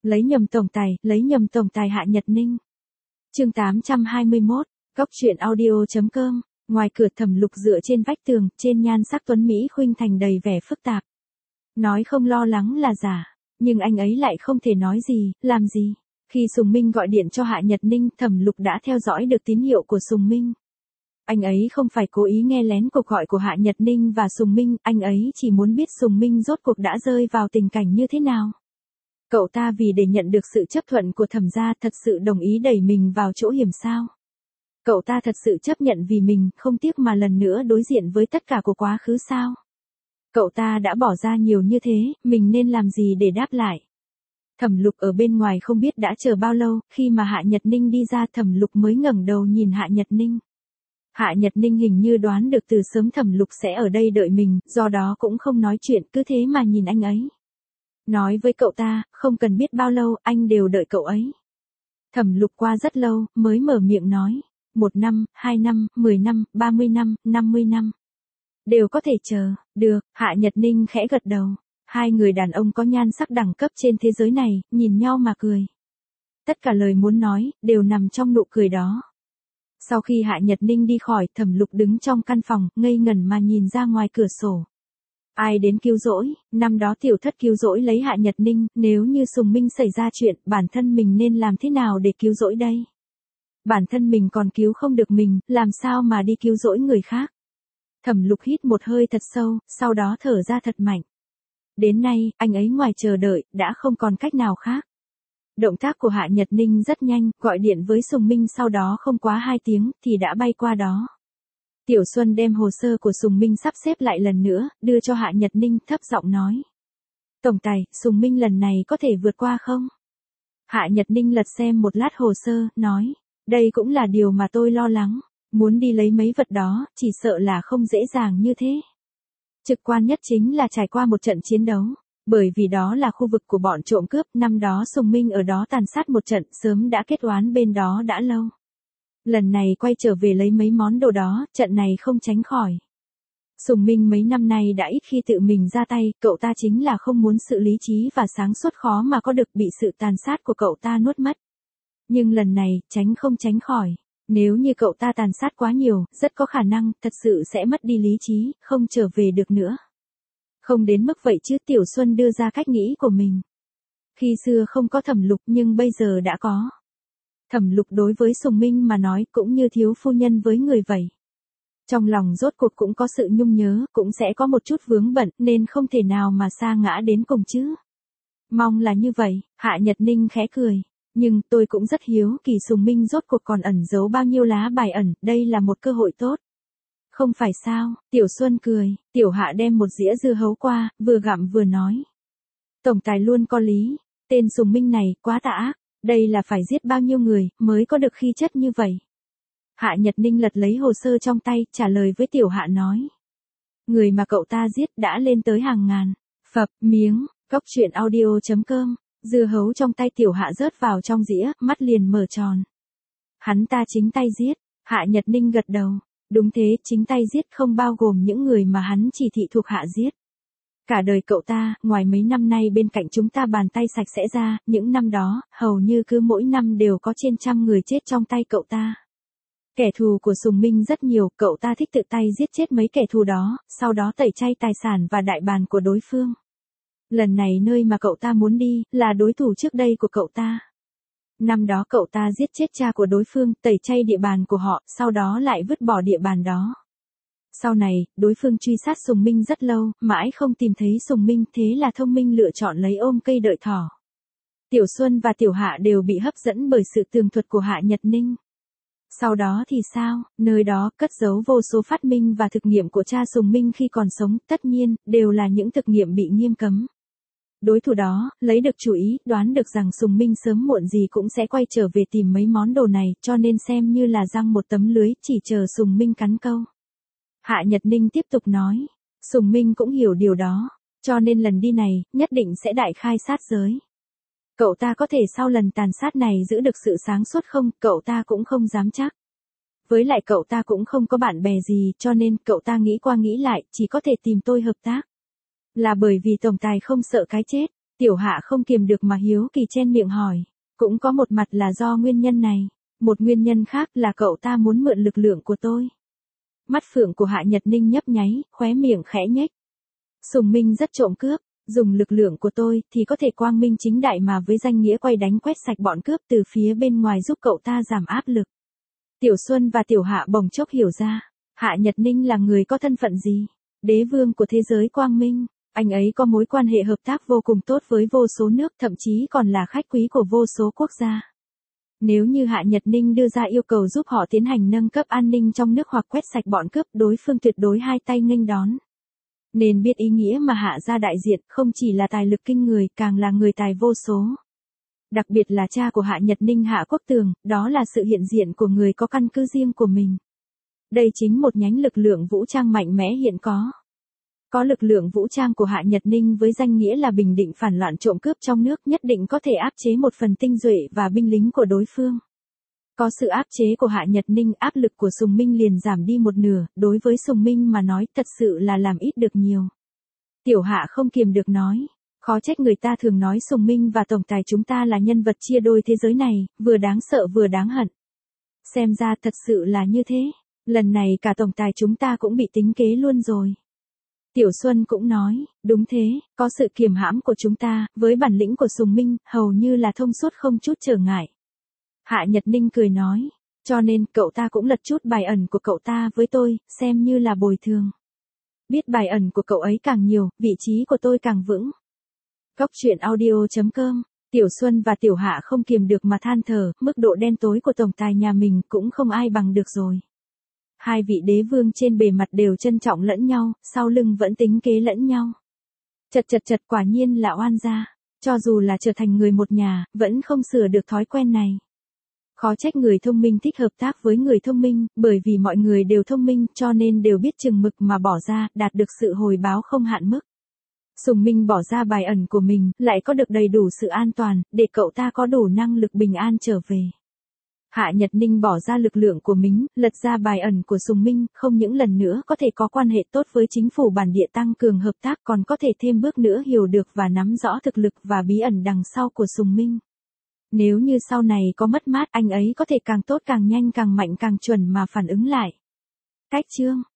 lấy nhầm tổng tài Hạ Nhật Ninh. Chương 821, Góc truyện audio.com. Ngoài cửa Thẩm Lục dựa trên vách tường, trên nhan sắc tuấn mỹ khuynh thành đầy vẻ phức tạp. Nói không lo lắng là giả, nhưng anh ấy lại không thể nói gì, làm gì. Khi Sùng Minh gọi điện cho Hạ Nhật Ninh, Thẩm Lục đã theo dõi được tín hiệu của Sùng Minh. Anh ấy không phải cố ý nghe lén cuộc gọi của Hạ Nhật Ninh và Sùng Minh, anh ấy chỉ muốn biết Sùng Minh rốt cuộc đã rơi vào tình cảnh như thế nào. Cậu ta vì để nhận được sự chấp thuận của Thẩm gia thật sự đồng ý đẩy mình vào chỗ hiểm sao? Cậu ta thật sự chấp nhận vì mình không tiếc mà lần nữa đối diện với tất cả của quá khứ sao? Cậu ta đã bỏ ra nhiều như thế, mình nên làm gì để đáp lại? Thẩm Lục ở bên ngoài không biết đã chờ bao lâu, khi mà Hạ Nhật Ninh đi ra Thẩm Lục mới ngẩng đầu nhìn Hạ Nhật Ninh. Hạ Nhật Ninh hình như đoán được từ sớm Thẩm Lục sẽ ở đây đợi mình, do đó cũng không nói chuyện, cứ thế mà nhìn anh ấy. Nói với cậu ta, không cần biết bao lâu, anh đều đợi cậu ấy. Thẩm Lục qua rất lâu, mới mở miệng nói, 1 năm, 2 năm, 10 năm, 30 năm, 50 năm. Đều có thể chờ, được, Hạ Nhật Ninh khẽ gật đầu. Hai người đàn ông có nhan sắc đẳng cấp trên thế giới này, nhìn nhau mà cười. Tất cả lời muốn nói, đều nằm trong nụ cười đó. Sau khi Hạ Nhật Ninh đi khỏi, Thẩm Lục đứng trong căn phòng, ngây ngẩn mà nhìn ra ngoài cửa sổ. Ai đến cứu rỗi, năm đó tiểu thất cứu rỗi lấy Hạ Nhật Ninh, nếu như Sùng Minh xảy ra chuyện, bản thân mình nên làm thế nào để cứu rỗi đây? Bản thân mình còn cứu không được mình, làm sao mà đi cứu rỗi người khác? Thẩm Lục hít một hơi thật sâu, sau đó thở ra thật mạnh. Đến nay, anh ấy ngoài chờ đợi, đã không còn cách nào khác. Động tác của Hạ Nhật Ninh rất nhanh, gọi điện với Sùng Minh sau đó không quá 2 tiếng, thì đã bay qua đó. Tiểu Xuân đem hồ sơ của Sùng Minh sắp xếp lại lần nữa, đưa cho Hạ Nhật Ninh, thấp giọng nói. Tổng tài, Sùng Minh lần này có thể vượt qua không? Hạ Nhật Ninh lật xem một lát hồ sơ, nói. Đây cũng là điều mà tôi lo lắng. Muốn đi lấy mấy vật đó, chỉ sợ là không dễ dàng như thế. Trực quan nhất chính là trải qua một trận chiến đấu. Bởi vì đó là khu vực của bọn trộm cướp, năm đó Sùng Minh ở đó tàn sát một trận, sớm đã kết oán bên đó đã lâu. Lần này quay trở về lấy mấy món đồ đó, trận này không tránh khỏi. Sùng Minh mấy năm nay đã ít khi tự mình ra tay, cậu ta chính là không muốn sự lý trí và sáng suốt khó mà có được bị sự tàn sát của cậu ta nuốt mất. Nhưng lần này, tránh không tránh khỏi. Nếu như cậu ta tàn sát quá nhiều, rất có khả năng, thật sự sẽ mất đi lý trí, không trở về được nữa. Không đến mức vậy chứ, Tiểu Xuân đưa ra cách nghĩ của mình. Khi xưa không có Thẩm Lục nhưng bây giờ đã có. Thẩm Lục đối với Sùng Minh mà nói cũng như thiếu phu nhân với người vậy. Trong lòng rốt cuộc cũng có sự nhung nhớ, cũng sẽ có một chút vướng bận nên không thể nào mà sa ngã đến cùng chứ. Mong là như vậy, Hạ Nhật Ninh khẽ cười. Nhưng tôi cũng rất hiếu kỳ Sùng Minh rốt cuộc còn ẩn giấu bao nhiêu lá bài ẩn, đây là một cơ hội tốt. Không phải sao, Tiểu Xuân cười, Tiểu Hạ đem một dĩa dưa hấu qua, vừa gặm vừa nói. Tổng tài luôn có lý, tên Sùng Minh này quá tà ác, đây là phải giết bao nhiêu người mới có được khí chất như vậy. Hạ Nhật Ninh lật lấy hồ sơ trong tay, trả lời với Tiểu Hạ nói. Người mà cậu ta giết đã lên tới hàng ngàn. Phập, miếng, Góc truyện audio.com. Dưa hấu trong tay Tiểu Hạ rớt vào trong dĩa, mắt liền mở tròn. Hắn ta chính tay giết, Hạ Nhật Ninh gật đầu. Đúng thế, chính tay giết không bao gồm những người mà hắn chỉ thị thuộc hạ giết. Cả đời cậu ta, ngoài mấy năm nay bên cạnh chúng ta bàn tay sạch sẽ ra, những năm đó, hầu như cứ mỗi năm đều có trên 100 người chết trong tay cậu ta. Kẻ thù của Sùng Minh rất nhiều, cậu ta thích tự tay giết chết mấy kẻ thù đó, sau đó tẩy chay tài sản và đại bàn của đối phương. Lần này nơi mà cậu ta muốn đi, là đối thủ trước đây của cậu ta. Năm đó cậu ta giết chết cha của đối phương, tẩy chay địa bàn của họ, sau đó lại vứt bỏ địa bàn đó. Sau này, đối phương truy sát Sùng Minh rất lâu, mãi không tìm thấy Sùng Minh, thế là thông minh lựa chọn lấy ôm cây đợi thỏ. Tiểu Xuân và Tiểu Hạ đều bị hấp dẫn bởi sự tường thuật của Hạ Nhật Ninh. Sau đó thì sao, nơi đó cất giấu vô số phát minh và thực nghiệm của cha Sùng Minh khi còn sống, tất nhiên, đều là những thực nghiệm bị nghiêm cấm. Đối thủ đó, lấy được chủ ý, đoán được rằng Sùng Minh sớm muộn gì cũng sẽ quay trở về tìm mấy món đồ này, cho nên xem như là giăng một tấm lưới, chỉ chờ Sùng Minh cắn câu. Hạ Nhật Ninh tiếp tục nói, Sùng Minh cũng hiểu điều đó, cho nên lần đi này, nhất định sẽ đại khai sát giới. Cậu ta có thể sau lần tàn sát này giữ được sự sáng suốt không, cậu ta cũng không dám chắc. Với lại cậu ta cũng không có bạn bè gì, cho nên cậu ta nghĩ qua nghĩ lại, chỉ có thể tìm tôi hợp tác. Là bởi vì tổng tài không sợ cái chết. Tiểu Hạ không kiềm được mà hiếu kỳ chen miệng hỏi. Cũng có một mặt là do nguyên nhân này. Một nguyên nhân khác là cậu ta muốn mượn lực lượng của tôi. Mắt phượng của Hạ Nhật Ninh nhấp nháy, khóe miệng khẽ nhếch. Sùng Minh rất trộm cướp, dùng lực lượng của tôi thì có thể quang minh chính đại mà với danh nghĩa quay đánh quét sạch bọn cướp từ phía bên ngoài giúp cậu ta giảm áp lực. Tiểu Xuân và Tiểu Hạ bỗng chốc hiểu ra, Hạ Nhật Ninh là người có thân phận gì? Đế vương của thế giới quang minh, anh ấy có mối quan hệ hợp tác vô cùng tốt với vô số nước, thậm chí còn là khách quý của vô số quốc gia. Nếu như Hạ Nhật Ninh đưa ra yêu cầu giúp họ tiến hành nâng cấp an ninh trong nước hoặc quét sạch bọn cướp, đối phương tuyệt đối hai tay nghênh đón. Nên biết ý nghĩa mà Hạ gia đại diện không chỉ là tài lực kinh người, càng là người tài vô số. Đặc biệt là cha của Hạ Nhật Ninh Hạ Quốc Tường, đó là sự hiện diện của người có căn cứ riêng của mình. Đây chính một nhánh lực lượng vũ trang mạnh mẽ hiện có. Có lực lượng vũ trang của Hạ Nhật Ninh với danh nghĩa là bình định phản loạn trộm cướp trong nước, nhất định có thể áp chế một phần tinh nhuệ và binh lính của đối phương. Có sự áp chế của Hạ Nhật Ninh, áp lực của Sùng Minh liền giảm đi một nửa, đối với Sùng Minh mà nói thật sự là làm ít được nhiều. Tiểu Hạ không kiềm được nói, khó trách người ta thường nói Sùng Minh và tổng tài chúng ta là nhân vật chia đôi thế giới này, vừa đáng sợ vừa đáng hận. Xem ra thật sự là như thế, lần này cả tổng tài chúng ta cũng bị tính kế luôn rồi. Tiểu Xuân cũng nói, đúng thế, có sự kiềm hãm của chúng ta, với bản lĩnh của Sùng Minh, hầu như là thông suốt không chút trở ngại. Hạ Nhật Ninh cười nói, cho nên cậu ta cũng lật chút bài ẩn của cậu ta với tôi, xem như là bồi thường. Biết bài ẩn của cậu ấy càng nhiều, vị trí của tôi càng vững. Góc truyện audio.com, Tiểu Xuân và Tiểu Hạ không kiềm được mà than thở, mức độ đen tối của tổng tài nhà mình cũng không ai bằng được rồi. Hai vị đế vương trên bề mặt đều trân trọng lẫn nhau, sau lưng vẫn tính kế lẫn nhau. Chật quả nhiên là oan gia, cho dù là trở thành người một nhà, vẫn không sửa được thói quen này. Khó trách người thông minh thích hợp tác với người thông minh, bởi vì mọi người đều thông minh cho nên đều biết chừng mực mà bỏ ra, đạt được sự hồi báo không hạn mức. Sùng Minh bỏ ra bài ẩn của mình, lại có được đầy đủ sự an toàn, để cậu ta có đủ năng lực bình an trở về. Hạ Nhật Ninh bỏ ra lực lượng của mình, lật ra bài ẩn của Sùng Minh, không những lần nữa có thể có quan hệ tốt với chính phủ bản địa, tăng cường hợp tác, còn có thể thêm bước nữa hiểu được và nắm rõ thực lực và bí ẩn đằng sau của Sùng Minh. Nếu như sau này có mất mát, anh ấy có thể càng tốt càng nhanh càng mạnh càng chuẩn mà phản ứng lại. Cách chương